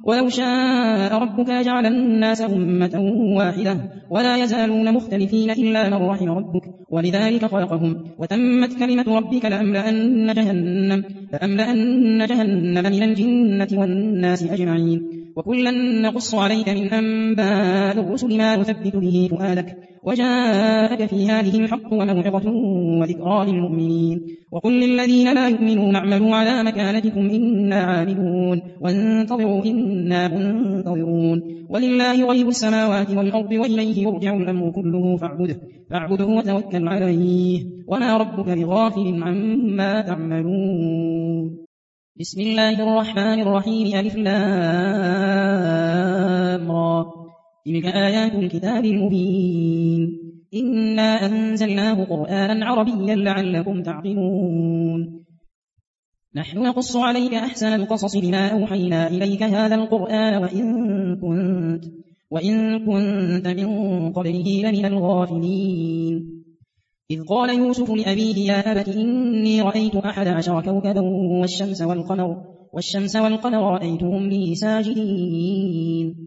ولو شاء ربك لجعل الناس أمة واحدة ولا يزالون مختلفين إلا من رحم ربك ولذلك خلقهم وتمت كلمة ربك لأملأن جهنم من الجنة والناس أجمعين وكلا نقص عليك من أنباء الرسل ما نثبت به فؤادك وجاءك في هذه الحق وموعظة وذكرى للمؤمنين وقل للذين لا يؤمنون اعملوا على مكانتكم إنا عاملون وانتظروا إنا منتظرون ولله غيب السماوات والأرض وإليه يرجع الأمر كله فاعبده وتوكل عليه وما ربك بغافل عما تعملون بسم الله الرحمن الرحيم ألف لام را تلك آيات الكتاب المبين إنا أنزلناه قرآنا عربيا لعلكم تعقلون نحن نقص عليك أحسن القصص بما أوحينا إليك هذا القرآن وإن كنت من قبله لمن الغافلين إذ قال يوسف لأبيه يا أبت إني رأيت 11 كوكبا والشمس والقمر رأيتهم لي ساجدين